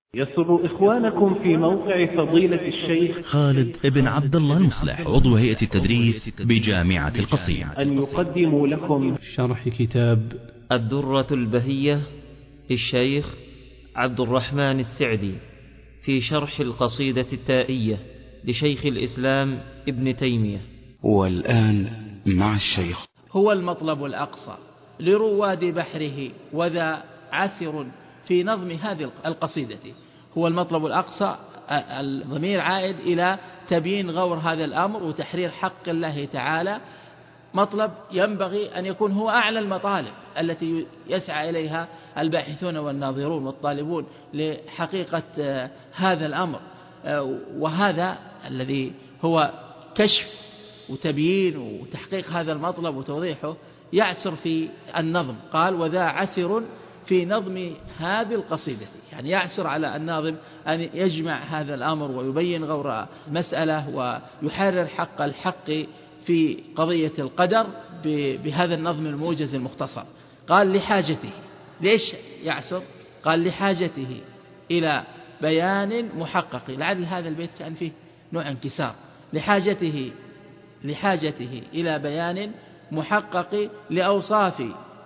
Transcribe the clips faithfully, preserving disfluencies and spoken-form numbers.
يسر إخوانكم في موقع فضيلة الشيخ خالد ابن عبد الله المصلح عضو هيئة التدريس بجامعة القصيم أن يقدموا لكم شرح كتاب الدرة البهية للشيخ عبد الرحمن السعدي في شرح القصيدة التائية لشيخ الإسلام ابن تيمية. والآن مع الشيخ. هو المطلب الأقصى لرواد بحره وذا عسر في نظم هذه القصيدة. هو المطلب الأقصى، الضمير عائد إلى تبيين غور هذا الأمر وتحرير حق الله تعالى، مطلب ينبغي أن يكون هو أعلى المطالب التي يسعى إليها الباحثون والناظرون والطالبون لحقيقة هذا الأمر، وهذا الذي هو كشف وتبيين وتحقيق هذا المطلب وتوضيحه يعسر في النظم. قال وذا عسر في نظم هذه القصيدة، يعني يعسر على الناظم أن يجمع هذا الأمر ويبين غور مسألة ويحرر حق الحق في قضية القدر بهذا النظم الموجز المختصر. قال لحاجته، ليش يعسر؟ قال لحاجته إلى بيان محقق. لعل هذا البيت كان فيه نوع انكسار. لحاجته لحاجته إلى بيان محقق لأوصاف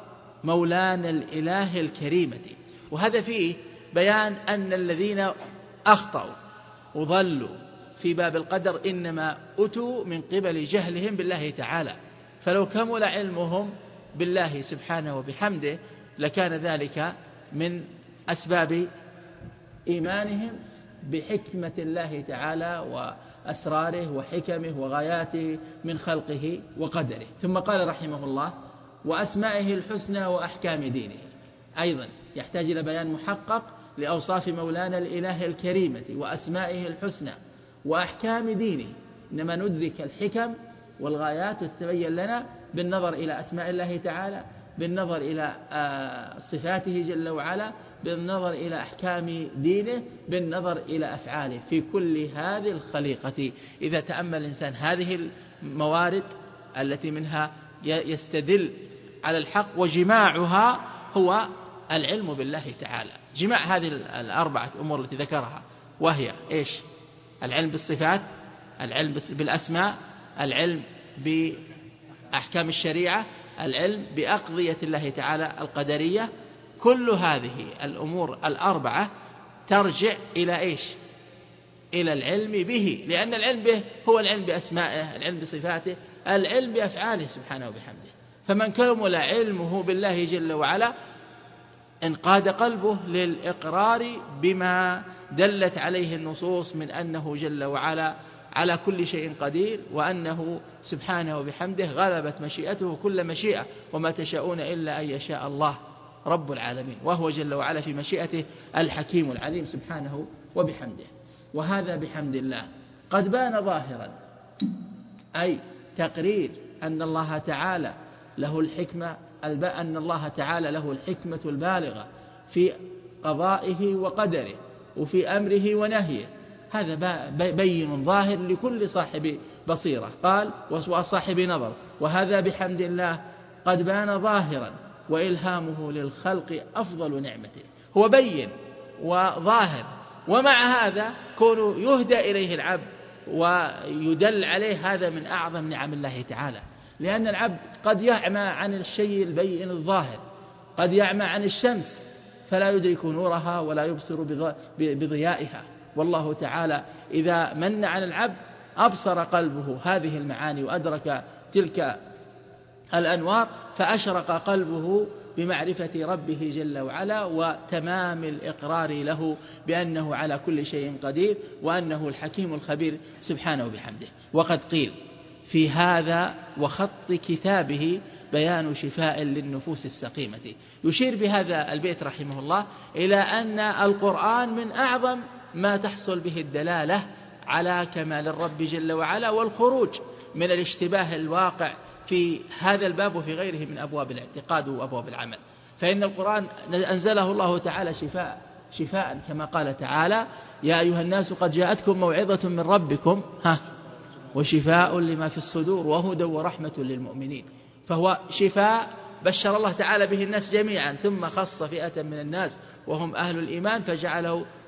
مولانا الإله الكريمة. وهذا فيه بيان أن الذين أخطأوا وضلوا في باب القدر إنما أتوا من قبل جهلهم بالله تعالى، فلو كمل علمهم بالله سبحانه وبحمده لكان ذلك من أسباب إيمانهم بحكمة الله تعالى وأسراره وحكمه وغاياته من خلقه وقدره. ثم قال رحمه الله وأسمائه الحسنى وأحكام دينه، أيضا يحتاج إلى بيان محقق لأوصاف مولانا الإله الكريمة وأسمائه الحسنى وأحكام دينه. إنما ندرك الحكم والغايات تتبين لنا بالنظر إلى أسماء الله تعالى، بالنظر إلى صفاته جل وعلا، بالنظر إلى أحكام دينه، بالنظر إلى أفعاله في كل هذه الخليقة. إذا تأمل الإنسان هذه الموارد التي منها يستدل على الحق، وجماعها هو العلم بالله تعالى. جماع هذه الأربعة أمور التي ذكرها، وهي إيش؟ العلم بالصفات، العلم بالأسماء، العلم بأحكام الشريعة، العلم بأقضية الله تعالى القدرية. كل هذه الأمور الأربعة ترجع إلى إيش؟ إلى العلم به، لأن العلم به هو العلم بأسمائه، العلم بصفاته، العلم بأفعاله سبحانه وبحمده. فمن كمل علمه بالله جل وعلا انقاد قلبه للإقرار بما دلت عليه النصوص من أنه جل وعلا على كل شيء قدير، وأنه سبحانه وبحمده غلبت مشيئته كل مشيئة، وما تشاءون إلا أن يشاء الله رب العالمين، وهو جل وعلا في مشيئته الحكيم العليم سبحانه وبحمده. وهذا بحمد الله قد بان ظاهرا، أي تقرير أن الله تعالى له الحكمة أن الله تعالى له الحكمة البالغة في قضائه وقدره وفي أمره ونهيه. هذا بين ظاهر لكل صاحب بصيرة. قال وصاحب نظر. وهذا بحمد الله قد بان ظاهرا وإلهامه للخلق أفضل نعمته. هو بين وظاهر، ومع هذا كونه يهدى إليه العبد ويدل عليه، هذا من أعظم نعم الله تعالى. لأن العبد قد يعمى عن الشيء البين الظاهر، قد يعمى عن الشمس فلا يدرك نورها ولا يبصر بضيائها، والله تعالى إذا من على العبد أبصر قلبه هذه المعاني وأدرك تلك الأنوار، فأشرق قلبه بمعرفة ربه جل وعلا وتمام الإقرار له بأنه على كل شيء قدير، وأنه الحكيم الخبير سبحانه وبحمده. وقد قيل في هذا وخط كتابه بيان شفاء للنفوس السقيمة. يشير بهذا البيت رحمه الله إلى أن القرآن من أعظم ما تحصل به الدلالة على كمال الرب جل وعلا والخروج من الاشتباه الواقع في هذا الباب وفي غيره من أبواب الاعتقاد وأبواب العمل. فإن القرآن أنزله الله تعالى شفاء شفاء كما قال تعالى يا أيها الناس قد جاءتكم موعظة من ربكم ها وشفاء لما في الصدور وهدى ورحمة للمؤمنين. فهو شفاء بشر الله تعالى به الناس جميعا، ثم خص فئة من الناس وهم أهل الإيمان فجعله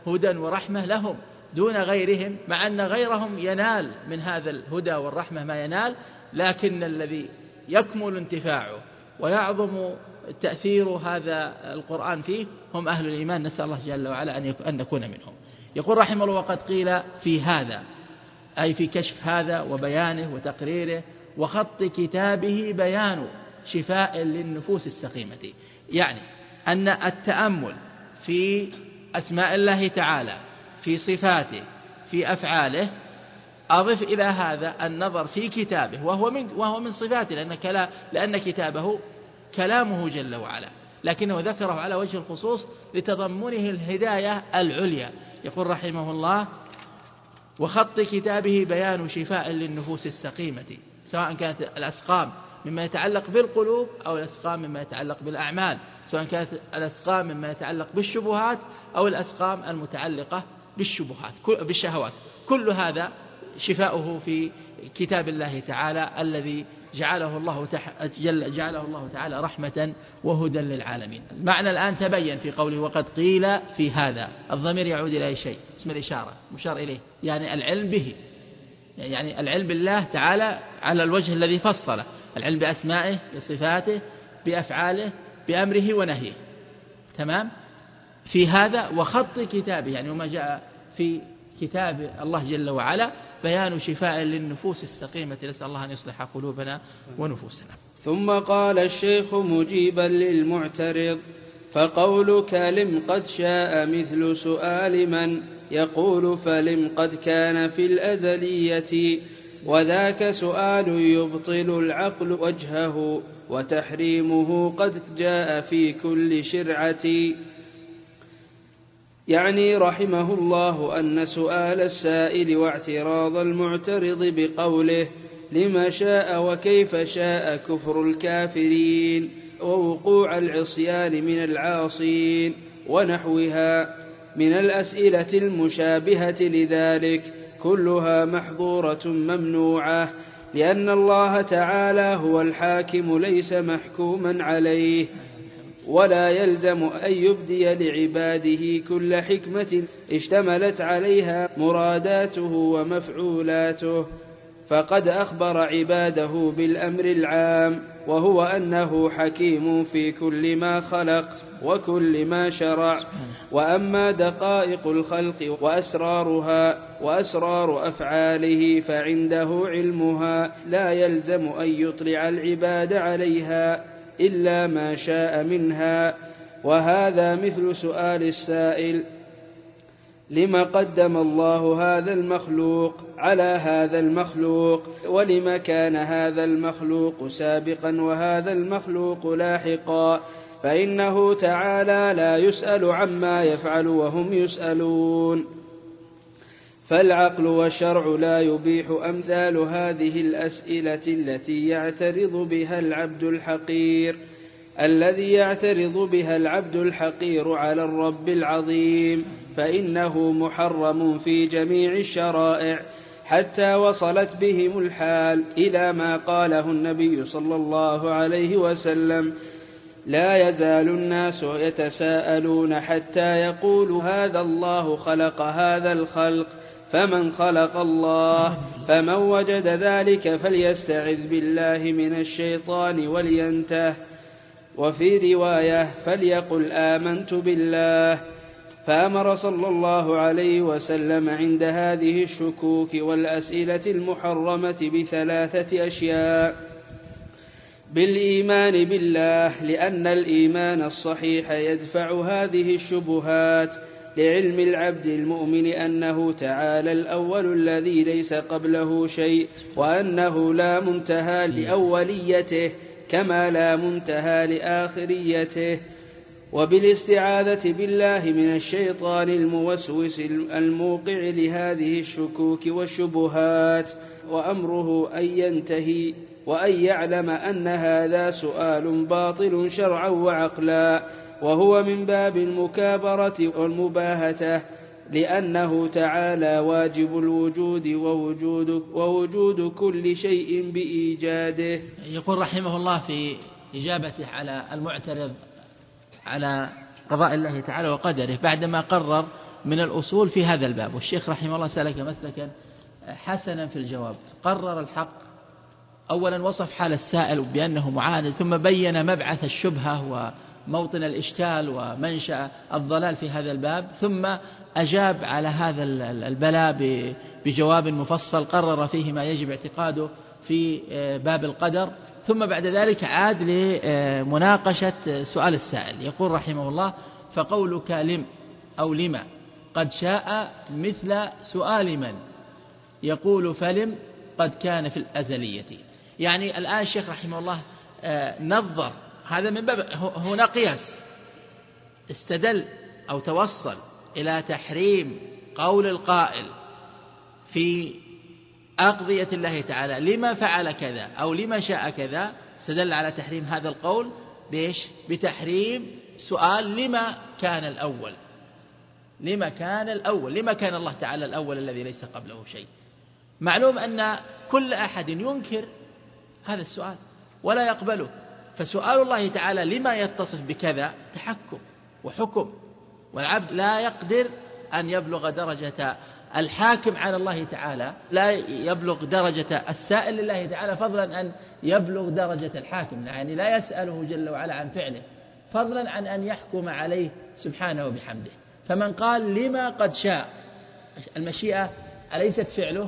هدى ورحمة لهم دون غيرهم، مع أن غيرهم ينال من هذا الهدى والرحمة ما ينال، لكن الذي يكمل انتفاعه ويعظم تأثير هذا القرآن فيه هم أهل الإيمان. نسأل الله جل وعلا أن نكون منهم. يقول رحمه الله: وقد قيل في هذا، أي في كشف هذا وبيانه وتقريره وخط كتابه، بيان شفاء للنفوس السقيمة. يعني أن التأمل في أسماء الله تعالى، في صفاته، في أفعاله، أضف إلى هذا النظر في كتابه، وهو من, وهو من صفاته، لأن, كلا لأن كتابه كلامه جل وعلا، لكنه ذكره على وجه الخصوص لتضمنه الهداية العليا. يقول رحمه الله: وخط كتابه بيان شفاء للنفوس السقيمة، سواء كانت الأسقام مما يتعلق بالقلوب أو الأسقام مما يتعلق بالأعمال، سواء كانت الأسقام مما يتعلق بالشبهات أو الأسقام المتعلقة بالشبهات بالشهوات، كل هذا شفاؤه في كتاب الله تعالى الذي جعله الله, جعله الله تعالى رحمة وهدى للعالمين. المعنى الآن تبين في قوله: وقد قيل في هذا. الضمير يعود إلى أي شيء؟ اسم الإشارة مشار إليه، يعني العلم به، يعني العلم بالله تعالى على الوجه الذي فصله، العلم بأسمائه، بصفاته، بأفعاله، بأمره ونهيه. تمام؟ في هذا وخط كتابه، يعني وما جاء في كتاب الله جل وعلا بيان شفاء للنفوس السقيمة. نسأل الله أن يصلح قلوبنا ونفوسنا. ثم قال الشيخ مجيبا للمعترض: فقولك لم قد شاء مثل سؤال من يقول فلم قد كان في الأزلية، وذاك سؤال يبطل العقل وجهه، وتحريمه قد جاء في كل شرعة. يعني رحمه الله أن سؤال السائل واعتراض المعترض بقوله لما شاء وكيف شاء كفر الكافرين، ووقوع العصيان من العاصين ونحوها من الأسئلة المشابهة لذلك، كلها محظورة ممنوعة، لأن الله تعالى هو الحاكم ليس محكوما عليه، ولا يلزم أن يبدي لعباده كل حكمة اشتملت عليها مراداته ومفعولاته، فقد أخبر عباده بالأمر العام، وهو أنه حكيم في كل ما خلق وكل ما شرع. وأما دقائق الخلق وأسرارها وأسرار أفعاله فعنده علمها، لا يلزم أن يطلع العباد عليها إلا ما شاء منها. وهذا مثل سؤال السائل: لما قدم الله هذا المخلوق على هذا المخلوق، ولما كان هذا المخلوق سابقا وهذا المخلوق لاحقا، فإنه تعالى لا يسأل عما يفعل وهم يسألون. فالعقل والشرع لا يبيح أمثال هذه الأسئلة التي يعترض بها العبد الحقير الذي يعترض بها العبد الحقير على الرب العظيم، فإنه محرم في جميع الشرائع، حتى وصلت بهم الحال إلى ما قاله النبي صلى الله عليه وسلم: لا يزال الناس يتساءلون حتى يقولوا هذا الله خلق هذا الخلق، فمن خلق الله؟ فمن وجد ذلك فليستعذ بالله من الشيطان ولينته. وفي رواية: فليقل آمنت بالله. فأمر صلى الله عليه وسلم عند هذه الشكوك والأسئلة المحرمة بثلاثة أشياء: بالإيمان بالله، لأن الإيمان الصحيح يدفع هذه الشبهات، لعلم العبد المؤمن أنه تعالى الأول الذي ليس قبله شيء، وأنه لا منتهى لأوليته كما لا منتهى لآخريته. وبالاستعاذة بالله من الشيطان الموسوس الموقع لهذه الشكوك والشبهات، وأمره أن ينتهي وأن يعلم أن هذا سؤال باطل شرعا وعقلا، وهو من باب المكابرة والمباهة، لأنه تعالى واجب الوجود ووجود, ووجود كل شيء بإيجاده. يقول رحمه الله في إجابته على المعترض على قضاء الله تعالى وقدره، بعدما قرر من الأصول في هذا الباب. والشيخ رحمه الله سلك مسلكا حسنا في الجواب، قرر الحق. أولا وصف حال السائل بأنه معاند، ثم بين مبعث الشبهة وموطن الإشكال ومنشأ الضلال في هذا الباب، ثم أجاب على هذا البلاء بجواب مفصل قرر فيه ما يجب اعتقاده في باب القدر. ثم بعد ذلك عاد لمناقشة سؤال السائل. يقول رحمه الله: فقولك لم أو لما قد شاء مثل سؤال من يقول فلم قد كان في الأزلية. يعني الآن الشيخ رحمه الله نظر هذا من باب، هنا قياس، استدل أو توصل إلى تحريم قول القائل في أقضية الله تعالى لما فعل كذا أو لما شاء كذا، استدل على تحريم هذا القول بإيش؟ بتحريم سؤال لما كان الأول، لما كان الأول، لما كان الله تعالى الأول الذي ليس قبله شيء. معلوم أن كل أحد ينكر هذا السؤال ولا يقبله، فسؤال الله تعالى لما يتصف بكذا تحكم وحكم، والعبد لا يقدر أن يبلغ درجة الحاكم على الله تعالى، لا يبلغ درجة السائل لله تعالى فضلا أن يبلغ درجة الحاكم، يعني لا يسأله جل وعلا عن فعله فضلا عن أن يحكم عليه سبحانه وبحمده. فمن قال لما قد شاء، المشيئة أليست فعله؟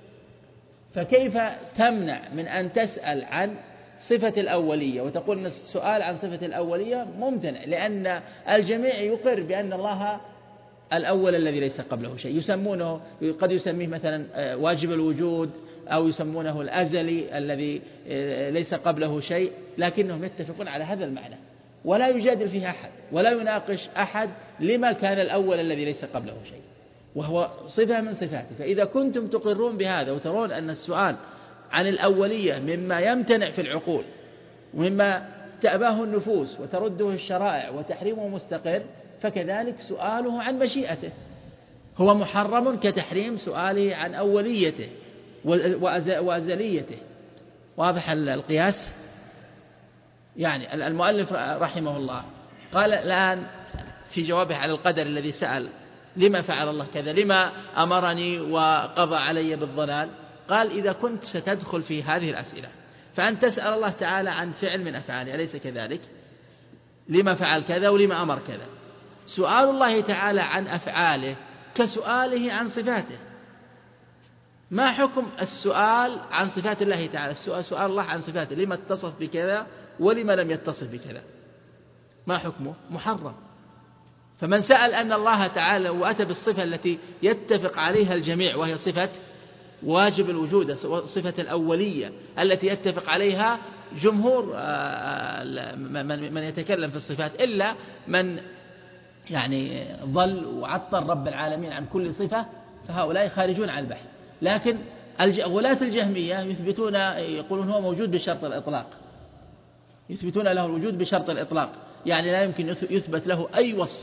فكيف تمنع من أن تسأل عن صفة الأولية وتقول أن السؤال عن صفة الأولية ممتنع، لأن الجميع يقر بأن الله الأول الذي ليس قبله شيء، يسمونه قد يسميه مثلا واجب الوجود أو يسمونه الأزلي الذي ليس قبله شيء، لكنهم يتفقون على هذا المعنى ولا يجادل فيه أحد ولا يناقش أحد لما كان الأول الذي ليس قبله شيء، وهو صفة من صفاته. فإذا كنتم تقرون بهذا وترون أن السؤال عن الأولية مما يمتنع في العقول ومما تأباه النفوس وترده الشرائع وتحريمه مستقر، فكذلك سؤاله عن مشيئته هو محرم كتحريم سؤاله عن أوليته وأزليته. واضح القياس؟ يعني المؤلف رحمه الله قال الآن في جوابه على القدر الذي سأل لما فعل الله كذا، لما أمرني وقضى علي بالضلال، قال إذا كنت ستدخل في هذه الأسئلة فأن تسأل الله تعالى عن فعل من أفعاله، أليس كذلك؟ لما فعل كذا ولما أمر كذا. سؤال الله تعالى عن أفعاله كسؤاله عن صفاته. ما حكم السؤال عن صفات الله تعالى؟ السؤال سؤال الله عن صفاته، لما اتصف بكذا ولما لم يتصف بكذا، ما حكمه؟ محرم. فمن سأل أن الله تعالى وأتى بالصفة التي يتفق عليها الجميع وهي صفة واجب الوجود، صفة الأولية التي يتفق عليها جمهور من يتكلم في الصفات، إلا من يعني ضل وعطل رب العالمين عن كل صفة، فهؤلاء خارجون عن البحث. لكن غلاة الجهمية يثبتون، يقولون هو موجود بشرط الإطلاق، يثبتون له الوجود بشرط الإطلاق، يعني لا يمكن يثبت له أي وصف.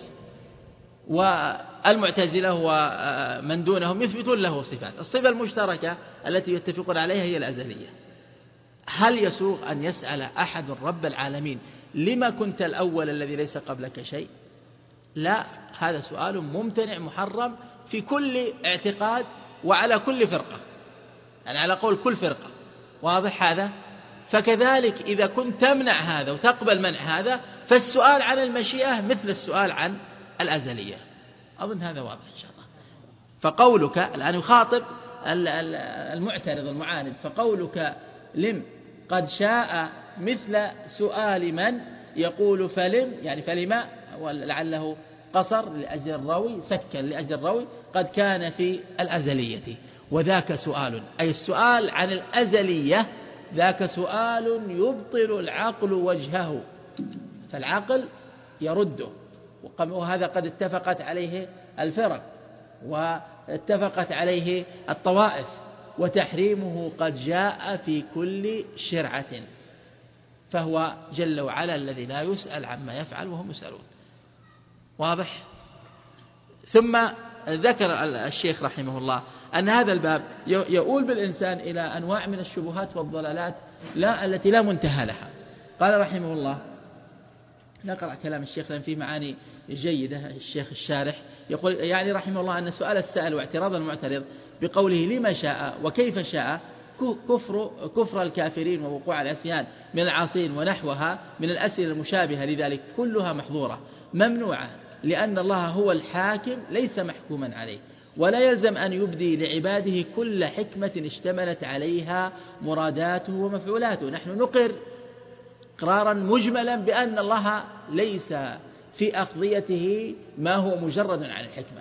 والمعتزلة ومن دونهم يثبتون له صفات. الصفة المشتركة التي يتفقون عليها هي الأزلية. هل يسوغ أن يسأل أحد رب العالمين لما كنت الأول الذي ليس قبلك شيء؟ لا، هذا سؤال ممتنع محرم في كل اعتقاد وعلى كل فرقة، يعني على قول كل فرقة. واضح هذا؟ فكذلك إذا كنت تمنع هذا وتقبل منع هذا، فالسؤال عن المشيئة مثل السؤال عن الأزلية. أظن هذا واضح إن شاء الله. فقولك الآن يخاطب المعترض المعاند، فقولك لم قد شاء مثل سؤال من يقول فلم، يعني فلما، ولعله قصر لأجل الروي، سكن لأجل الروي، قد كان في الأزلية، وذاك سؤال، أي السؤال عن الأزلية ذاك سؤال يبطل العقل وجهه، فالعقل يرده، وهذا قد اتفقت عليه الفرق واتفقت عليه الطوائف، وتحريمه قد جاء في كل شرعة، فهو جل وعلا الذي لا يسأل عما يفعل وهم يسألون. واضح؟ ثم ذكر الشيخ رحمه الله أن هذا الباب يؤول بالإنسان إلى أنواع من الشبهات والضلالات لا التي لا منتهى لها. قال رحمه الله: نقرأ كلام الشيخ لأن فيه معاني جيدة. الشيخ الشارح يقول يعني رحمه الله أن سؤال السائل واعتراض المعترض بقوله لما شاء وكيف شاء كفر, كفر الكافرين ووقوع العصيان من العاصين ونحوها من الأسئلة المشابهة لذلك كلها محظورة ممنوعة، لأن الله هو الحاكم ليس محكوما عليه، ولا يلزم أن يبدي لعباده كل حكمة اشتملت عليها مراداته ومفعولاته. نحن نقر إقرارا مجملا بأن الله ليس في أقضيته ما هو مجرد عن الحكمة،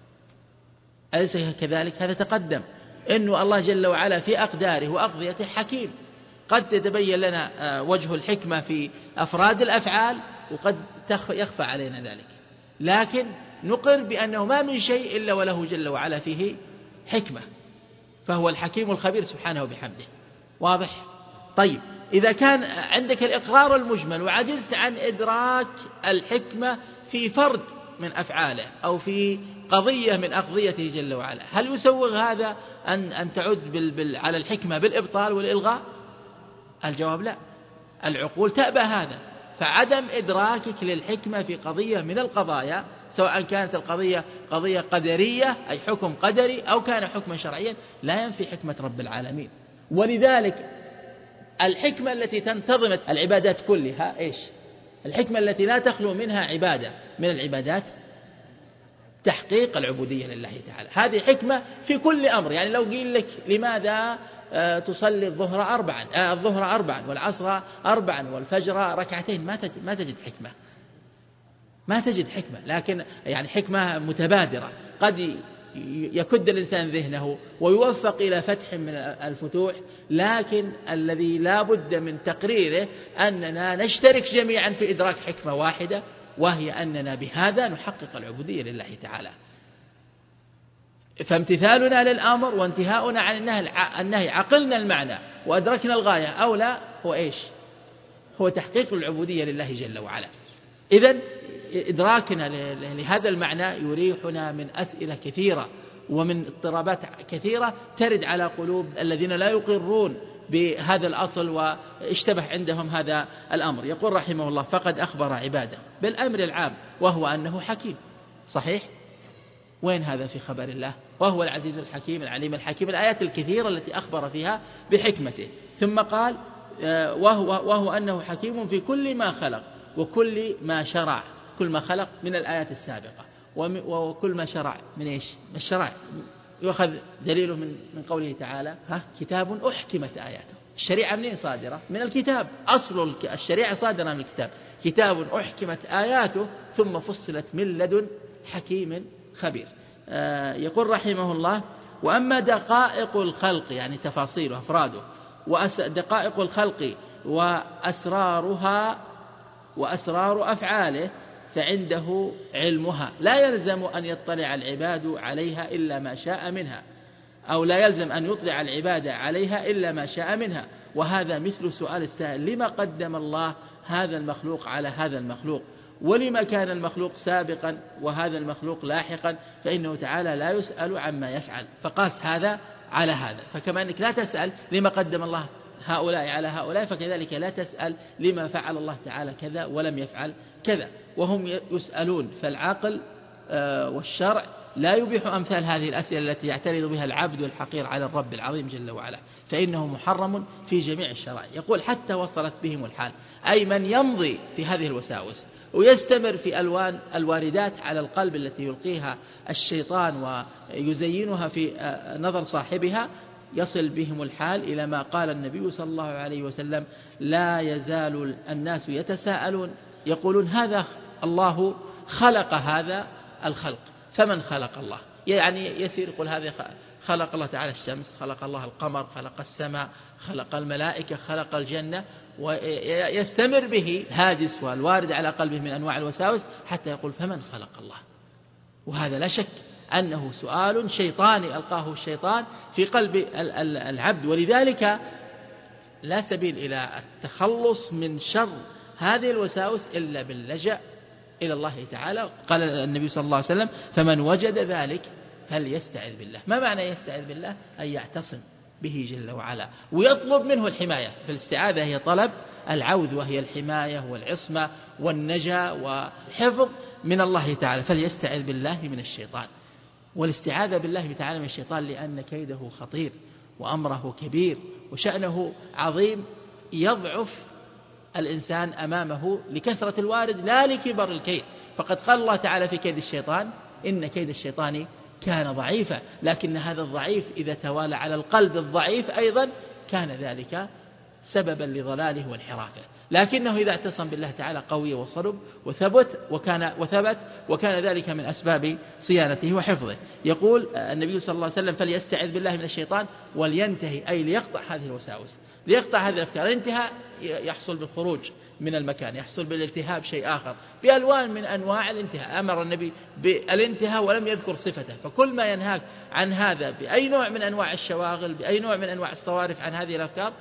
أليس كذلك؟ هذا تقدم أن الله جل وعلا في أقداره وأقضيته حكيم. قد يتبين لنا وجه الحكمة في أفراد الأفعال وقد يخفى علينا ذلك، لكن نقر بأنه ما من شيء إلا وله جل وعلا فيه حكمة، فهو الحكيم الخبير سبحانه وبحمده. واضح؟ طيب، إذا كان عندك الإقرار المجمل وعجزت عن إدراك الحكمة في فرد من أفعاله أو في قضية من أقضيته جل وعلا، هل يسوغ هذا أن أن تعد بال بال على الحكمة بالإبطال والإلغاء؟ الجواب لا، العقول تأبى هذا. فعدم إدراكك للحكمة في قضية من القضايا، سواء كانت القضية قضية قدرية أي حكم قدري أو كان حكما شرعيا، لا ينفي حكمة رب العالمين. ولذلك الحكمة التي تنتظم العبادات كلها إيش؟ الحكمة التي لا تخلو منها عبادة من العبادات تحقيق العبودية لله تعالى. هذه حكمة في كل أمر. يعني لو قيل لك لماذا تصلي الظهر أربعا آه الظهر أربعا والعصر أربعا والفجر ركعتين، ما تجد ما تجد حكمة ما تجد حكمة لكن يعني حكمة متبادرة قد يكد الإنسان ذهنه ويوفق إلى فتح من الفتوح، لكن الذي لا بد من تقريره أننا نشترك جميعا في إدراك حكمة واحدة، وهي أننا بهذا نحقق العبودية لله تعالى. فامتثالنا للأمر وانتهاؤنا عن النهي عقلنا المعنى وأدركنا الغاية أو لا، هو إيش؟ هو تحقيق العبودية لله جل وعلا. إذن إدراكنا لهذا المعنى يريحنا من أسئلة كثيرة ومن اضطرابات كثيرة ترد على قلوب الذين لا يقرون بهذا الأصل واشتبه عندهم هذا الأمر. يقول رحمه الله: فقد أخبر عباده بالأمر العام وهو أنه حكيم. صحيح؟ وين هذا في خبر الله؟ وهو العزيز الحكيم العليم الحكيم، الآيات الكثيرة التي أخبر فيها بحكمته. ثم قال: وهو, وهو أنه حكيم في كل ما خلق وكل ما شرع. كل ما خلق من الآيات السابقة، وكل ما شرع من إيش؟ من الشرع. يؤخذ دليله من من قوله تعالى: ها كتاب أحكمت آياته. الشريعة منين صادرة؟ من الكتاب. أصل الشريعة صادرة من الكتاب. كتاب أحكمت آياته ثم فصلت من لدن حكيم خبير. آه يقول رحمه الله: وأما دقائق الخلق، يعني تفاصيل وأفراده، ودقائق الخلق وأسرارها وأسرار أفعاله فعنده علمها، لا يلزم أن يطلع العباد عليها إلا ما شاء منها، أو لا يلزم أن يطلع العباد عليها إلا ما شاء منها. وهذا مثل سؤال السائل: لما قدم الله هذا المخلوق على هذا المخلوق؟ ولما كان المخلوق سابقا وهذا المخلوق لاحقا؟ فإنه تعالى لا يسأل عما يفعل، فقاس هذا على هذا. فكما أنك لا تسأل لما قدم الله هؤلاء على هؤلاء، فكذلك لا تسأل لما فعل الله تعالى كذا ولم يفعل كذا. وهم يسألون، فالعقل والشرع لا يبيح أمثال هذه الأسئلة التي يعترض بها العبد الحقير على الرب العظيم جل وعلا، فإنه محرم في جميع الشرائع. يقول: حتى وصلت بهم الحال، أي من يمضي في هذه الوساوس ويستمر في ألوان الواردات على القلب التي يلقيها الشيطان ويزينها في نظر صاحبها، يصل بهم الحال إلى ما قال النبي صلى الله عليه وسلم: لا يزال الناس يتساءلون يقولون هذا الله خلق هذا الخلق، فمن خلق الله؟ يعني يسير يقول هذا خلق الله تعالى الشمس، خلق الله القمر، خلق السماء، خلق الملائكة، خلق الجنة، ويستمر به الهاجس والوارد على قلبه من أنواع الوساوس حتى يقول فمن خلق الله؟ وهذا لا شك أنه سؤال شيطاني ألقاه الشيطان في قلب العبد. ولذلك لا سبيل إلى التخلص من شر هذه الوساوس إلا باللجأ إلى الله تعالى. قال النبي صلى الله عليه وسلم: فمن وجد ذلك فليستعذ بالله. ما معنى يستعذ بالله؟ أن يعتصم به جل وعلا ويطلب منه الحماية. فالاستعاذة هي طلب العوذ وهي الحماية والعصمة والنجاة والحفظ من الله تعالى، فليستعذ بالله من الشيطان. والاستعاذة بالله تعالى من الشيطان لأن كيده خطير وأمره كبير وشأنه عظيم، يضعف الإنسان أمامه لكثرة الوارد لا لكبر الكيد. فقد قال الله تعالى في كيد الشيطان: إن كيد الشيطان كان ضعيفا. لكن هذا الضعيف إذا توالى على القلب الضعيف أيضا كان ذلك سببا لضلاله وانحرافه. لكنه إذا اعتصم بالله تعالى قوي وصلب وثبت وكان وثبت وكان ذلك من أسباب صيانته وحفظه. يقول النبي صلى الله عليه وسلم: فليستعذ بالله من الشيطان ولينتهي، أي ليقطع هذه الوساوس، ليقطع هذه الأفكار. الانتهاء يحصل بالخروج من المكان، يحصل بالالتهاب شيء آخر بألوان من أنواع الانتهاء. أمر النبي بالانتهاء ولم يذكر صفته، فكل ما ينهاك عن هذا بأي نوع من أنواع الشواغل، بأي نوع من أنواع الصوارف عن هذه الأفكار،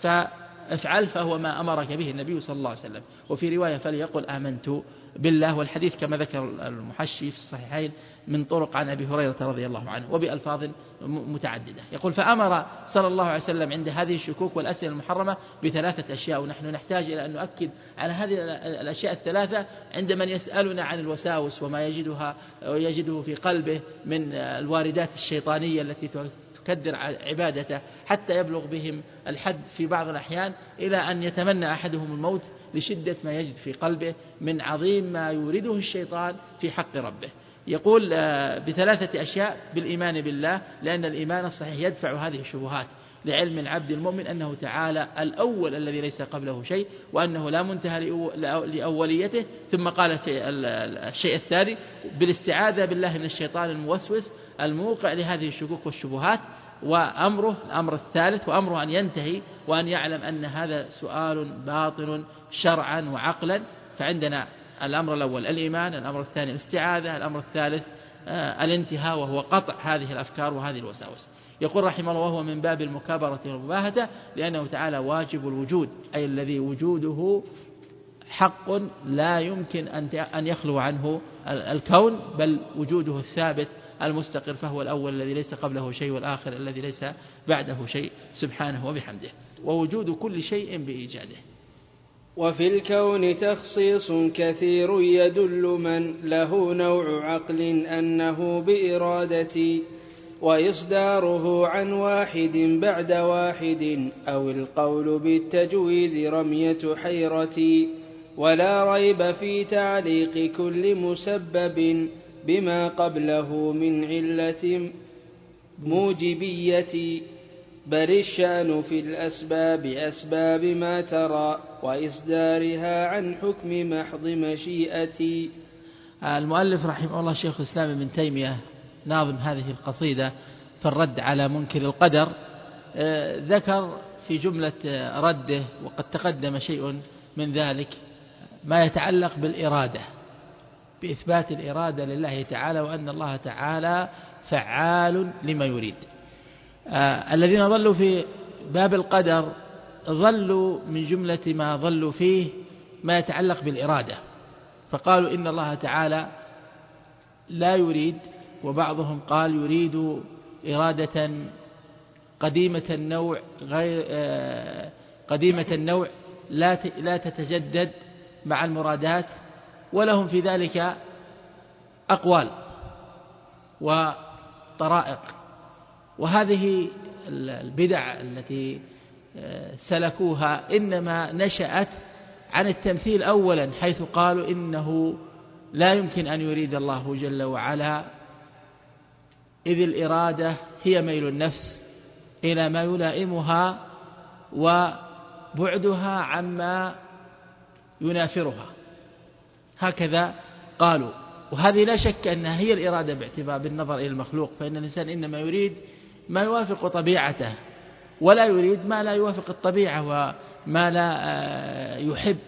فافعل، فهو ما أمرك به النبي صلى الله عليه وسلم. وفي رواية: فليقل آمنت بالله. والحديث كما ذكر المحشي في الصحيحين من طرق عن أبي هريرة رضي الله عنه وبألفاظ متعددة. يقول: فأمر صلى الله عليه وسلم عند هذه الشكوك والأسئلة المحرمة بثلاثة أشياء، ونحن نحتاج إلى أن نؤكد على هذه الأشياء الثلاثة عند من يسألنا عن الوساوس وما يجدها ويجده في قلبه من الواردات الشيطانية التي تكدر عبادته حتى يبلغ بهم الحد في بعض الأحيان إلى أن يتمنى أحدهم الموت لشدة ما يجد في قلبه من عظيم ما يورده الشيطان في حق ربه. يقول بثلاثة أشياء: بالإيمان بالله، لأن الإيمان الصحيح يدفع هذه الشبهات، لعلم العبد المؤمن أنه تعالى الأول الذي ليس قبله شيء، وأنه لا منتهى لأوليته. ثم قال في الشيء الثاني: بالاستعاذة بالله من الشيطان الموسوس الموقع لهذه الشكوك والشبهات. وأمره الأمر الثالث: وأمره أن ينتهي وأن يعلم أن هذا سؤال باطل شرعا وعقلا. فعندنا الأمر الأول الإيمان، الأمر الثاني الاستعاذة، الأمر الثالث آه الانتهاء وهو قطع هذه الأفكار وهذه الوساوس. يقول رحمه الله: وهو من باب المكابرة والمباهة، لأنه تعالى واجب الوجود، أي الذي وجوده حق لا يمكن أن يخلو عنه الكون، بل وجوده الثابت المستقر، فهو الأول الذي ليس قبله شيء، والآخر الذي ليس بعده شيء سبحانه وبحمده، ووجود كل شيء بإيجاده. وفي الكون تخصيص كثير يدل من له نوع عقل أنه بإرادتي، وإصداره عن واحد بعد واحد، أو القول بالتجويز رمية حيرتي. ولا ريب في تعليق كل مسبب بما قبله من علة موجبية، بل الشأن في الأسباب أسباب ما ترى، وإصدارها عن حكم محض مشيئتي. المؤلف رحمه الله شيخ الإسلام ابن تيمية ناظم هذه القصيدة في الرد على منكر القدر ذكر في جملة رده، وقد تقدم شيء من ذلك، ما يتعلق بالإرادة، بإثبات الإرادة لله تعالى، وأن الله تعالى فعال لما يريد. آه الذين ظلوا في باب القدر ظلوا من جملة ما ظلوا فيه ما يتعلق بالإرادة، فقالوا إن الله تعالى لا يريد، وبعضهم قال يريد إرادة قديمة النوع غير آه قديمة النوع لا لا تتجدد مع المرادات، ولهم في ذلك أقوال وطرائق. وهذه البدع التي سلكوها إنما نشأت عن التمثيل أولا، حيث قالوا إنه لا يمكن أن يريد الله جل وعلا، إذ الإرادة هي ميل النفس إلى ما يلائمها وبعدها عما ينافرها، هكذا قالوا. وهذه لا شك أنها هي الإرادة باعتبار بالنظر إلى المخلوق، فإن الإنسان إنما يريد ما يوافق طبيعته، ولا يريد ما لا يوافق الطبيعة وما لا يحب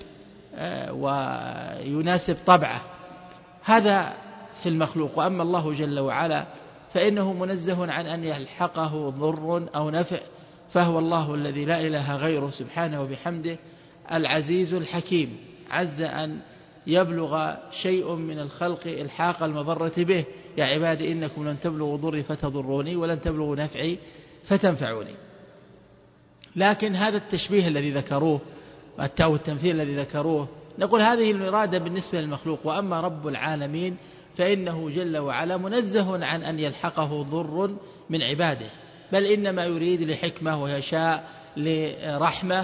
ويناسب طبعه، هذا في المخلوق. وأما الله جل وعلا فإنه منزه عن أن يلحقه ضر أو نفع، فهو الله الذي لا إله غيره سبحانه وبحمده، العزيز الحكيم، عز أن يبلغ شيء من الخلق إلحاق المضرة به. يا عبادي إنكم لن تبلغوا ضري فتضروني، ولن تبلغوا نفعي فتنفعوني. لكن هذا التشبيه الذي ذكروه التاء والتمثيل الذي ذكروه، نقول هذه الإرادة بالنسبة للمخلوق. وأما رب العالمين فإنه جل وعلا منزه عن أن يلحقه ضر من عباده، بل إنما يريد لحكمة ويشاء لرحمة،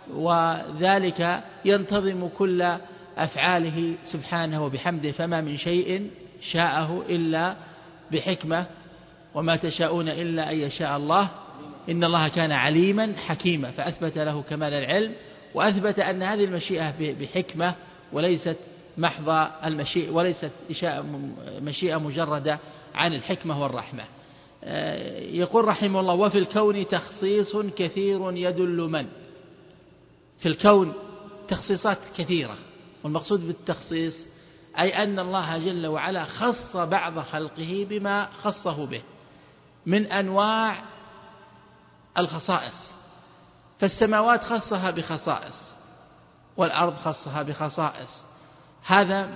وذلك ينتظم كل أفعاله سبحانه وبحمده. فما من شيء شاءه إلا بحكمة، وما تشاءون إلا أن يشاء الله، إن الله كان عليما حكيما، فأثبت له كمال العلم، وأثبت أن هذه المشيئة بحكمة وليست محض المشيئة، وليست مشيئة مجردة عن الحكمة والرحمة. يقول رحمه الله: وفي الكون تخصيص كثير يدل من. في الكون تخصيصات كثيرة، والمقصود بالتخصيص أي أن الله جل وعلا خص بعض خلقه بما خصه به من أنواع الخصائص. فالسماوات خصها بخصائص، والأرض خصها بخصائص، هذا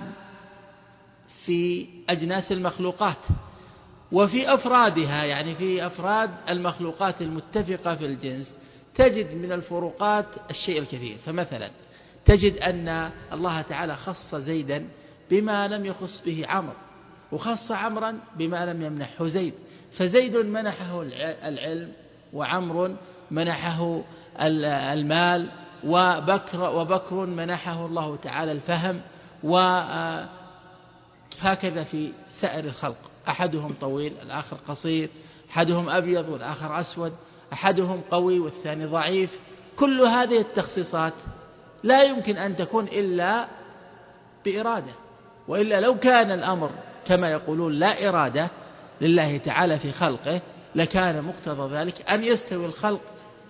في أجناس المخلوقات. وفي أفرادها، يعني في أفراد المخلوقات المتفقة في الجنس، تجد من الفروقات الشيء الكثير. فمثلا تجد أن الله تعالى خص زيدا بما لم يخص به عمرو، وخص عمرا بما لم يمنحه زيد، فزيد منحه العلم، وعمر منحه المال، وبكر وبكر منحه الله تعالى الفهم، وهكذا في سائر الخلق، أحدهم طويل الآخر قصير، أحدهم أبيض والآخر أسود، أحدهم قوي والثاني ضعيف. كل هذه التخصيصات لا يمكن أن تكون إلا بإرادة، وإلا لو كان الأمر كما يقولون لا إرادة لله تعالى في خلقه لكان مقتضى ذلك أن يستوي الخلق،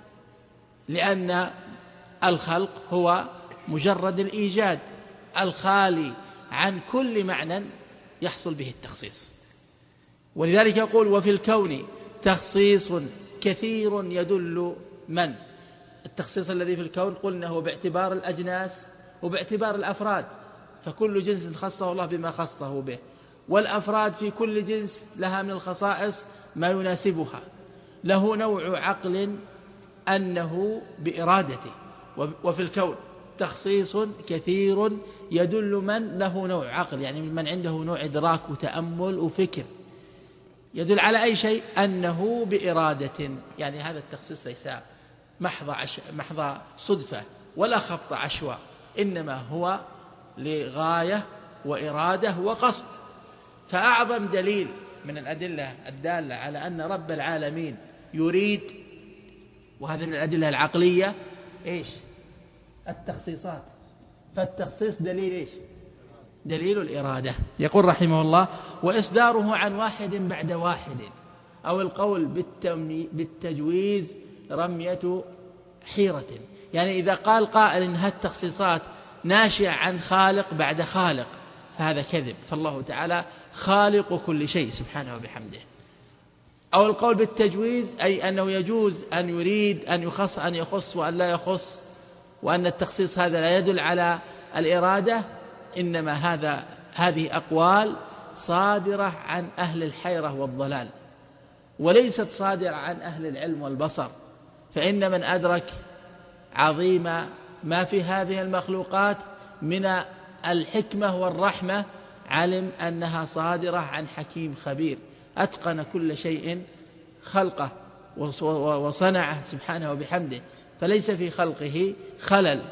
لأن الخلق هو مجرد الإيجاد الخالي عن كل معنى يحصل به التخصيص. ولذلك يقول: وفي الكون تخصيص كثير يدل من. التخصيص الذي في الكون قلنا هو باعتبار الأجناس وباعتبار الأفراد، فكل جنس خصه الله بما خصه به، والأفراد في كل جنس لها من الخصائص ما يناسبها. له نوع عقل أنه بإرادته. وفي الكون تخصيص كثير يدل من له نوع عقل، يعني من عنده نوع إدراك وتأمل وفكر، يدل على أي شيء أنه بإرادة. يعني هذا التخصيص ليس محض, عش... محض صدفة ولا خبط عشواء، إنما هو لغاية وإرادة وقصد. فأعظم دليل من الأدلة الدالة على أن رب العالمين يريد، وهذا من الأدلة العقلية، إيش؟ التخصيصات. فالتخصيص دليل إيش؟ دليل الإرادة. يقول رحمه الله: وإصداره عن واحد بعد واحد، أو القول بالتجويز رمية حيرة. يعني إذا قال قائل إن هالتخصيصات ناشئة عن خالق بعد خالق فهذا كذب، فالله تعالى خالق كل شيء سبحانه وبحمده. أو القول بالتجويز أي أنه يجوز أن يريد أن يخص أن يخص وأن لا يخص، وأن التخصيص هذا لا يدل على الإرادة، إنما هذا هذه أقوال صادرة عن أهل الحيرة والضلال، وليست صادرة عن أهل العلم والبصر. فإن من أدرك عظيم ما في هذه المخلوقات من الحكمة والرحمة علم أنها صادرة عن حكيم خبير أتقن كل شيء خلقه وصنعه سبحانه وبحمده، فليس في خلقه خلل،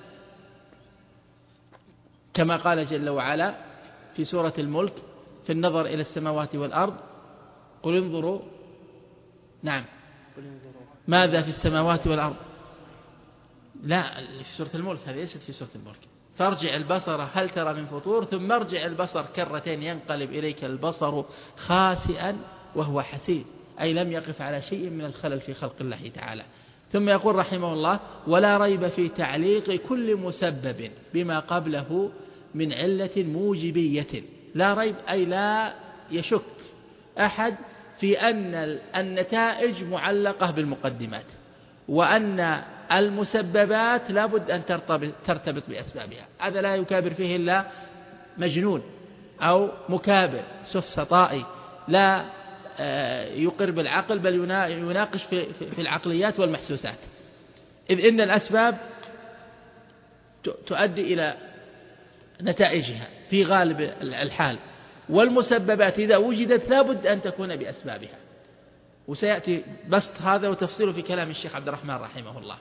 كما قال جل وعلا في سورة الملك في النظر إلى السماوات والأرض: قل انظروا نعم ماذا في السماوات والأرض. لا، في سورة الملك، هذه ليست في سورة الملك. فارجع البصر هل ترى من فطور ثم ارجع البصر كرتين ينقلب إليك البصر خاسئا وهو حسير، أي لم يقف على شيء من الخلل في خلق الله تعالى. ثم يقول رحمه الله: ولا ريب في تعليق كل مسبب بما قبله من علة موجبية. لا ريب أي لا يشك أحد في أن النتائج معلقة بالمقدمات، وأن المسببات لا بد أن ترتبط, ترتبط بأسبابها. هذا لا يكابر فيه إلا مجنون أو مكابر سفسطائي لا يقر بالعقل، بل يناقش في العقليات والمحسوسات. إذ إن الأسباب تؤدي إلى نتائجها في غالب الحال، والمسببات إذا وجدت لابد أن تكون بأسبابها. وسيأتي بسط هذا وتفصيله في كلام الشيخ عبد الرحمن رحمه الله.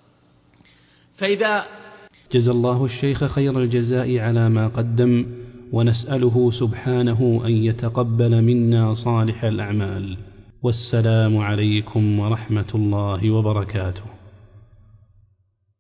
فإذا جزى الله الشيخ خير الجزاء على ما قدم، ونسأله سبحانه أن يتقبل منا صالح الأعمال. والسلام عليكم ورحمة الله وبركاته.